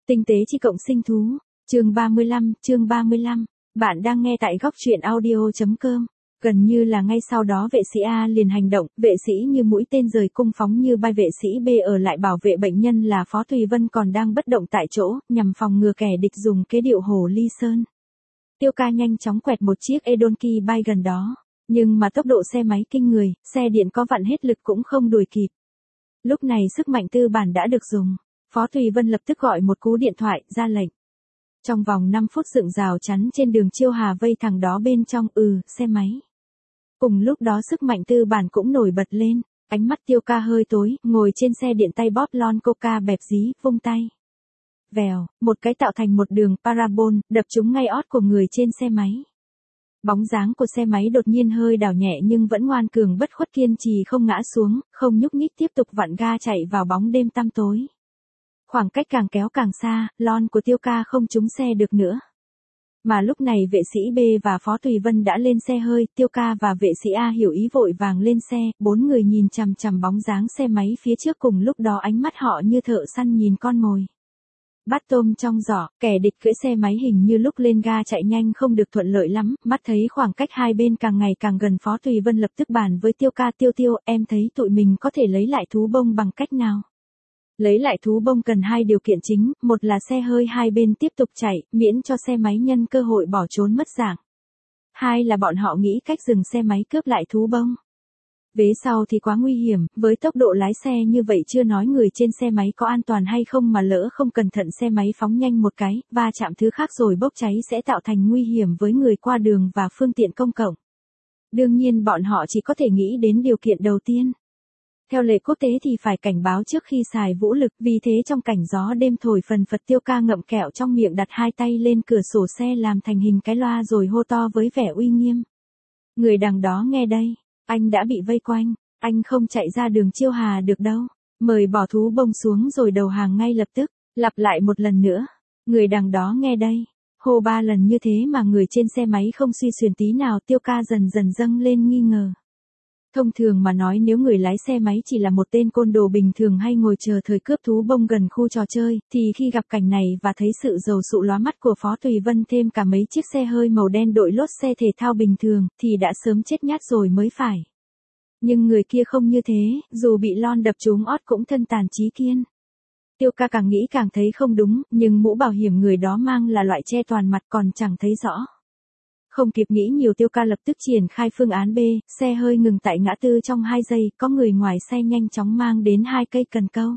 Tinh tế chi cộng sinh thú, chương 35, bạn đang nghe tại góc truyện audio.com. Gần như là ngay sau đó vệ sĩ A liền hành động, vệ sĩ như mũi tên rời cung phóng như bay, vệ sĩ B ở lại bảo vệ bệnh nhân là Phó Thùy Vân còn đang bất động tại chỗ, nhằm phòng ngừa kẻ địch dùng kế điệu Hồ Ly Sơn. Tiêu Ca nhanh chóng quẹt một chiếc Edonki bay gần đó, nhưng mà tốc độ xe máy kinh người, xe điện có vặn hết lực cũng không đuổi kịp. Lúc này sức mạnh tư bản đã được dùng, Phó Thùy Vân lập tức gọi một cú điện thoại, ra lệnh. Trong vòng 5 phút dựng rào chắn trên đường Chiêu Hà vây thằng đó bên trong, xe máy. Cùng lúc đó sức mạnh tư bản cũng nổi bật lên, ánh mắt Tiêu Ca hơi tối, ngồi trên xe điện tay bóp lon coca bẹp dí, vung tay. Vèo, một cái tạo thành một đường parabol, đập trúng ngay ót của người trên xe máy. Bóng dáng của xe máy đột nhiên hơi đảo nhẹ nhưng vẫn ngoan cường bất khuất kiên trì không ngã xuống, không nhúc nhích tiếp tục vặn ga chạy vào bóng đêm tăm tối. Khoảng cách càng kéo càng xa, lon của Tiêu Ca không trúng xe được nữa. Mà lúc này vệ sĩ B và Phó Thùy Vân đã lên xe hơi, Tiêu Ca và vệ sĩ A hiểu ý vội vàng lên xe, 4 người nhìn chằm chằm bóng dáng xe máy phía trước, cùng lúc đó ánh mắt họ như thợ săn nhìn con mồi. Bắt tôm trong giỏ, kẻ địch cưỡi xe máy hình như lúc lên ga chạy nhanh không được thuận lợi lắm, mắt thấy khoảng cách hai bên càng ngày càng gần, Phó Thùy Vân lập tức bàn với Tiêu Ca, Tiêu, em thấy tụi mình có thể lấy lại thú bông bằng cách nào? Lấy lại thú bông cần 2 điều kiện chính, một là xe hơi hai bên tiếp tục chạy, miễn cho xe máy nhân cơ hội bỏ trốn mất dạng. 2 là bọn họ nghĩ cách dừng xe máy cướp lại thú bông. Vế sau thì quá nguy hiểm, với tốc độ lái xe như vậy chưa nói người trên xe máy có an toàn hay không, mà lỡ không cẩn thận xe máy phóng nhanh một cái, va chạm thứ khác rồi bốc cháy sẽ tạo thành nguy hiểm với người qua đường và phương tiện công cộng. Đương nhiên bọn họ chỉ có thể nghĩ đến điều kiện đầu tiên. Theo lệ quốc tế thì phải cảnh báo trước khi xài vũ lực, vì thế trong cảnh gió đêm thổi phần phật, Tiêu Ca ngậm kẹo trong miệng, đặt 2 tay lên cửa sổ xe làm thành hình cái loa rồi hô to với vẻ uy nghiêm. Người đằng đó nghe đây, anh đã bị vây quanh, anh không chạy ra đường Chiêu Hà được đâu, mời bỏ thú bông xuống rồi đầu hàng ngay lập tức, lặp lại một lần nữa. Người đằng đó nghe đây, hô 3 lần như thế mà người trên xe máy không suy xuyển tí nào. Tiêu Ca dần dần dâng lên nghi ngờ. Thông thường mà nói, nếu người lái xe máy chỉ là một tên côn đồ bình thường hay ngồi chờ thời cướp thú bông gần khu trò chơi, thì khi gặp cảnh này và thấy sự dầu sụ lóa mắt của Phó Thùy Vân thêm cả mấy chiếc xe hơi màu đen đội lốt xe thể thao bình thường, thì đã sớm chết nhát rồi mới phải. Nhưng người kia không như thế, dù bị lon đập trúng ót cũng thân tàn chí kiên. Tiêu Ca càng nghĩ càng thấy không đúng, nhưng mũ bảo hiểm người đó mang là loại che toàn mặt còn chẳng thấy rõ. Không kịp nghĩ nhiều, Tiêu Ca lập tức triển khai phương án B, xe hơi ngừng tại ngã tư trong 2 giây, có người ngoài xe nhanh chóng mang đến 2 cây cần câu.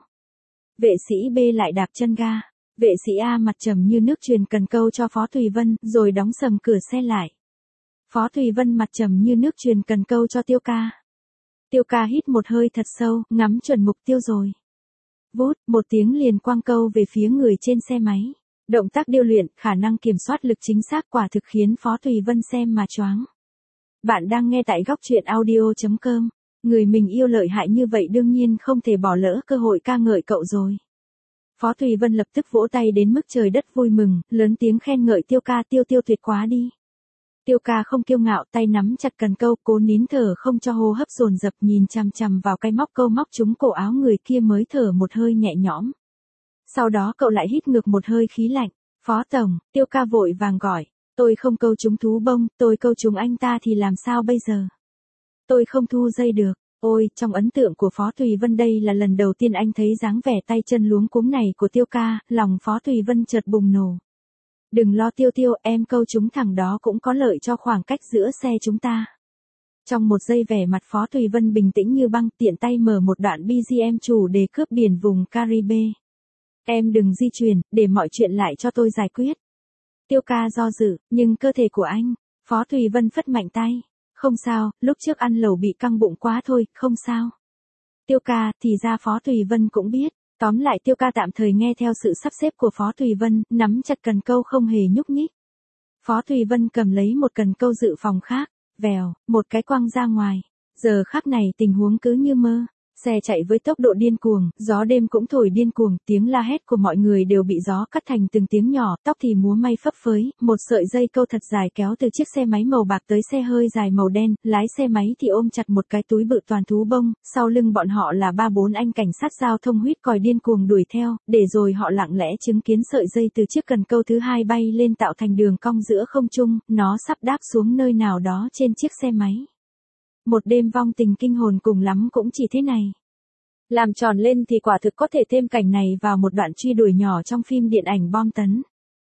Vệ sĩ B lại đạp chân ga, vệ sĩ A mặt trầm như nước truyền cần câu cho Phó Thùy Vân, rồi đóng sầm cửa xe lại. Phó Thùy Vân mặt trầm như nước truyền cần câu cho Tiêu Ca. Tiêu Ca hít một hơi thật sâu, ngắm chuẩn mục tiêu rồi. Vút, một tiếng liền quăng câu về phía người trên xe máy. Động tác điêu luyện, khả năng kiểm soát lực chính xác quả thực khiến Phó Thùy Vân xem mà choáng. Bạn đang nghe tại góc truyện audio.com. Người mình yêu lợi hại như vậy đương nhiên không thể bỏ lỡ cơ hội ca ngợi cậu rồi. Phó Thùy Vân lập tức vỗ tay đến mức trời đất vui mừng, lớn tiếng khen ngợi Tiêu Ca, Tiêu tuyệt quá đi. Tiêu Ca không kiêu ngạo, tay nắm chặt cần câu, cố nín thở không cho hô hấp dồn dập, nhìn chằm chằm vào cái móc câu móc trúng cổ áo người kia mới thở một hơi nhẹ nhõm. Sau đó cậu lại hít ngược một hơi khí lạnh. Phó tổng, Tiêu Ca vội vàng gọi, tôi không câu trúng thú bông, tôi câu trúng anh ta thì làm sao bây giờ? Tôi không thu dây được. Ôi, trong ấn tượng của Phó Thùy Vân đây là lần đầu tiên anh thấy dáng vẻ tay chân luống cuống này của Tiêu Ca, lòng Phó Thùy Vân chợt bùng nổ. Đừng lo Tiêu, em câu trúng thằng đó cũng có lợi cho khoảng cách giữa xe chúng ta. Trong một giây vẻ mặt Phó Thùy Vân bình tĩnh như băng, tiện tay mở một đoạn BGM chủ đề cướp biển vùng Caribe. Em đừng di chuyển, để mọi chuyện lại cho tôi giải quyết. Tiêu Ca do dự, nhưng cơ thể của anh. Phó Thùy Vân phất mạnh tay. Không sao, lúc trước ăn lẩu bị căng bụng quá thôi, không sao. Tiêu Ca, thì ra Phó Thùy Vân cũng biết. Tóm lại Tiêu Ca tạm thời nghe theo sự sắp xếp của Phó Thùy Vân, nắm chặt cần câu không hề nhúc nhích. Phó Thùy Vân cầm lấy một cần câu dự phòng khác, vèo, một cái quăng ra ngoài. Giờ khắc này tình huống cứ như mơ. Xe chạy với tốc độ điên cuồng, gió đêm cũng thổi điên cuồng, tiếng la hét của mọi người đều bị gió cắt thành từng tiếng nhỏ, tóc thì múa may phấp phới, một sợi dây câu thật dài kéo từ chiếc xe máy màu bạc tới xe hơi dài màu đen, lái xe máy thì ôm chặt một cái túi bự toàn thú bông, sau lưng bọn họ là 3-4 anh cảnh sát giao thông huýt còi điên cuồng đuổi theo, để rồi họ lặng lẽ chứng kiến sợi dây từ chiếc cần câu thứ hai bay lên tạo thành đường cong giữa không trung, nó sắp đáp xuống nơi nào đó trên chiếc xe máy. Một đêm vong tình kinh hồn cùng lắm cũng chỉ thế này. Làm tròn lên thì quả thực có thể thêm cảnh này vào một đoạn truy đuổi nhỏ trong phim điện ảnh bom tấn.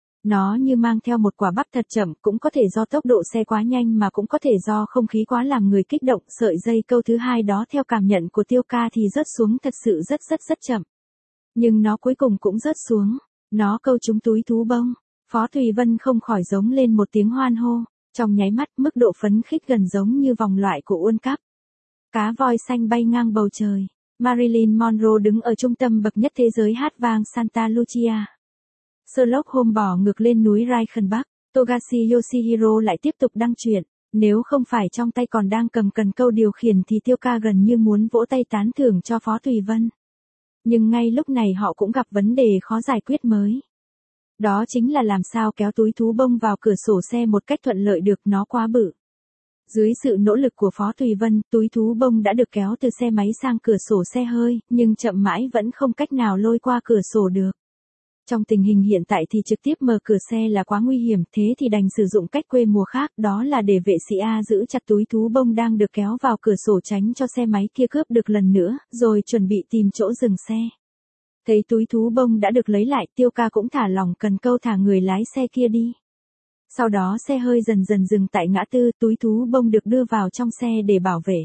Nó như mang theo một quả bắp thật chậm, cũng có thể do tốc độ xe quá nhanh mà cũng có thể do không khí quá làm người kích động. Sợi dây câu thứ hai đó theo cảm nhận của Tiêu Ca thì rớt xuống thật sự rất chậm. Nhưng nó cuối cùng cũng rớt xuống. Nó câu trúng túi thú bông. Phó Thùy Vân không khỏi giống lên một tiếng hoan hô. Trong nháy mắt mức độ phấn khích gần giống như vòng loại của World Cup. Cá voi xanh bay ngang bầu trời. Marilyn Monroe đứng ở trung tâm bậc nhất thế giới hát vang Santa Lucia. Sherlock Holmes bò ngược lên núi Reichenbach. Togashi Yoshihiro lại tiếp tục đăng truyện. Nếu không phải trong tay còn đang cầm cần câu điều khiển thì Tiêu Ca gần như muốn vỗ tay tán thưởng cho Phó Thùy Vân. Nhưng ngay lúc này họ cũng gặp vấn đề khó giải quyết mới. Đó chính là làm sao kéo túi thú bông vào cửa sổ xe một cách thuận lợi được, nó quá bự. Dưới sự nỗ lực của Phó Thùy Vân, túi thú bông đã được kéo từ xe máy sang cửa sổ xe hơi, nhưng chậm mãi vẫn không cách nào lôi qua cửa sổ được. Trong tình hình hiện tại thì trực tiếp mở cửa xe là quá nguy hiểm, thế thì đành sử dụng cách quê mùa khác, đó là để vệ sĩ A giữ chặt túi thú bông đang được kéo vào cửa sổ tránh cho xe máy kia cướp được lần nữa, rồi chuẩn bị tìm chỗ dừng xe. Thấy túi thú bông đã được lấy lại, Tiêu Ca cũng thả lỏng cần câu thả người lái xe kia đi. Sau đó xe hơi dần dần dừng tại ngã tư, túi thú bông được đưa vào trong xe để bảo vệ.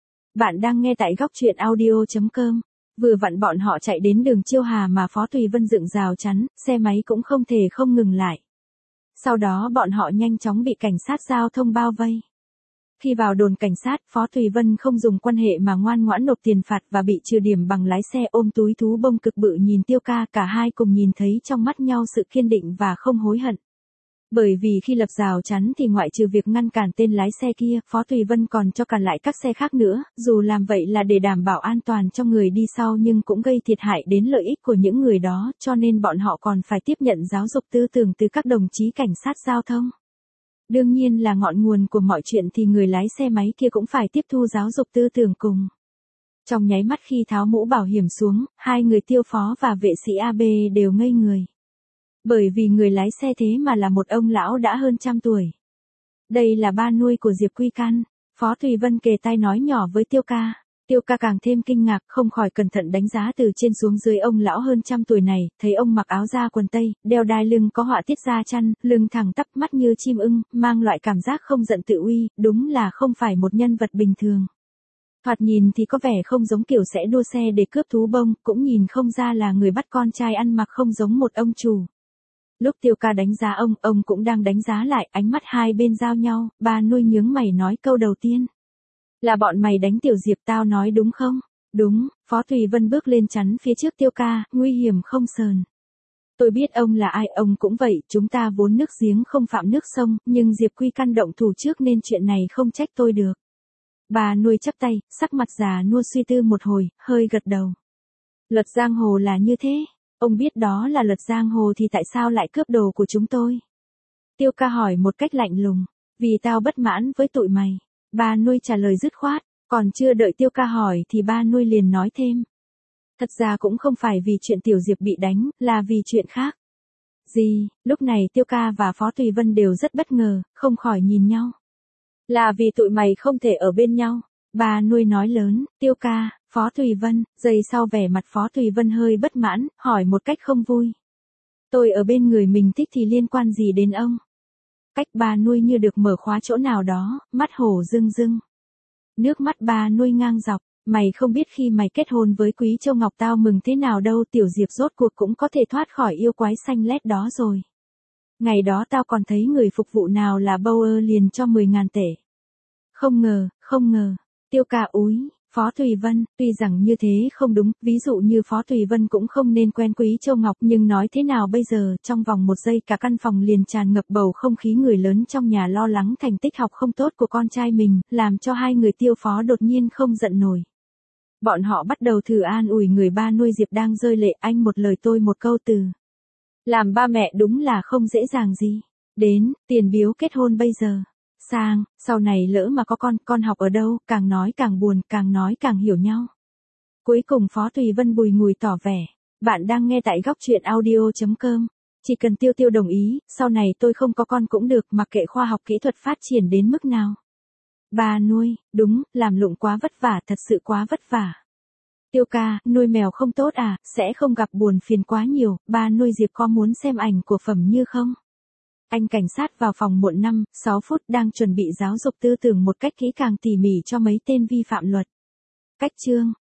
Bạn đang nghe tại góc truyện audio.com. Vừa vặn bọn họ chạy đến đường Chiêu Hà mà Phó Thùy Vân dựng rào chắn, xe máy cũng không thể không ngừng lại. Sau đó bọn họ nhanh chóng bị cảnh sát giao thông bao vây. Khi vào đồn cảnh sát, Phó Thùy Vân không dùng quan hệ mà ngoan ngoãn nộp tiền phạt và bị trừ điểm bằng lái xe. Ôm túi thú bông cực bự nhìn Tiêu Ca, cả hai cùng nhìn thấy trong mắt nhau sự kiên định và không hối hận. Bởi vì khi lập rào chắn thì ngoại trừ việc ngăn cản tên lái xe kia, Phó Thùy Vân còn cho cản lại các xe khác nữa, dù làm vậy là để đảm bảo an toàn cho người đi sau nhưng cũng gây thiệt hại đến lợi ích của những người đó, cho nên bọn họ còn phải tiếp nhận giáo dục tư tưởng từ các đồng chí cảnh sát giao thông. Đương nhiên là ngọn nguồn của mọi chuyện thì người lái xe máy kia cũng phải tiếp thu giáo dục tư tưởng cùng. Trong nháy mắt khi tháo mũ bảo hiểm xuống, hai người Tiêu Phó và vệ sĩ AB đều ngây người. Bởi vì người lái xe thế mà là một ông lão đã hơn 100 tuổi. Đây là ba nuôi của Diệp Quy Căn. Phó Thùy Vân kề tai nói nhỏ với Tiêu Ca. Tiêu Ca càng thêm kinh ngạc, không khỏi cẩn thận đánh giá từ trên xuống dưới ông lão hơn 100 tuổi này, thấy ông mặc áo da quần tây, đeo đai lưng có họa tiết da chăn, lưng thẳng tắp, mắt như chim ưng, mang loại cảm giác không giận tự uy, đúng là không phải một nhân vật bình thường. Thoạt nhìn thì có vẻ không giống kiểu sẽ đua xe để cướp thú bông, cũng nhìn không ra là người bắt con trai ăn mặc không giống một ông chủ. Lúc Tiêu Ca đánh giá ông cũng đang đánh giá lại, ánh mắt hai bên giao nhau, ba nuôi nhướng mày nói câu đầu tiên. Là bọn mày đánh Tiểu Diệp tao nói đúng không? Đúng, Phó Thùy Vân bước lên chắn phía trước Tiêu Ca, nguy hiểm không sờn. Tôi biết ông là ai, ông cũng vậy, chúng ta vốn nước giếng không phạm nước sông, nhưng Diệp Quy Căn động thủ trước nên chuyện này không trách tôi được. Bà nuôi chắp tay, sắc mặt già nua suy tư một hồi, hơi gật đầu. Luật giang hồ là như thế. Ông biết đó là luật giang hồ thì tại sao lại cướp đồ của chúng tôi? Tiêu Ca hỏi một cách lạnh lùng. Vì tao bất mãn với tụi mày. Ba nuôi trả lời dứt khoát, còn chưa đợi Tiêu Ca hỏi thì ba nuôi liền nói thêm. Thật ra cũng không phải vì chuyện Tiểu Diệp bị đánh, là vì chuyện khác. Gì? Lúc này Tiêu Ca và Phó Thùy Vân đều rất bất ngờ, không khỏi nhìn nhau. Là vì tụi mày không thể ở bên nhau. Bà nuôi nói lớn, Tiêu Ca, Phó Thùy Vân, giây sau vẻ mặt Phó Thùy Vân hơi bất mãn, hỏi một cách không vui. Tôi ở bên người mình thích thì liên quan gì đến ông? Cách bà nuôi như được mở khóa chỗ nào đó, mắt hổ rưng rưng. Nước mắt bà nuôi ngang dọc, mày không biết khi mày kết hôn với Quý Châu Ngọc tao mừng thế nào đâu, Tiểu Diệp rốt cuộc cũng có thể thoát khỏi yêu quái xanh lét đó rồi. Ngày đó tao còn thấy người phục vụ nào là Bauer liền cho 10.000 tệ. Không ngờ. Tiêu Ca úi, Phó Thùy Vân, tuy rằng như thế không đúng, ví dụ như Phó Thùy Vân cũng không nên quen Quý Châu Ngọc, nhưng nói thế nào bây giờ, trong vòng một giây cả căn phòng liền tràn ngập bầu không khí người lớn trong nhà lo lắng thành tích học không tốt của con trai mình, làm cho hai người Tiêu Phó đột nhiên không giận nổi. Bọn họ bắt đầu thử an ủi người ba nuôi Diệp đang rơi lệ, anh một lời tôi một câu từ. Làm ba mẹ đúng là không dễ dàng gì. Đến, tiền biếu kết hôn bây giờ. Sang, sau này lỡ mà có con học ở đâu, càng nói càng buồn, càng nói càng hiểu nhau. Cuối cùng Phó Thùy Vân bùi ngùi tỏ vẻ. Bạn đang nghe tại góc truyện audio.com. Chỉ cần Tiêu Tiêu đồng ý, sau này tôi không có con cũng được, mặc kệ khoa học kỹ thuật phát triển đến mức nào. Ba nuôi, đúng, làm lụng quá vất vả, thật sự quá vất vả. Tiêu ca, nuôi mèo không tốt à, sẽ không gặp buồn phiền quá nhiều, ba nuôi Diệp có muốn xem ảnh của Phẩm Như không? Anh cảnh sát vào phòng muộn 5-6 phút đang chuẩn bị giáo dục tư tưởng một cách kỹ càng tỉ mỉ cho mấy tên vi phạm luật. Cách chương,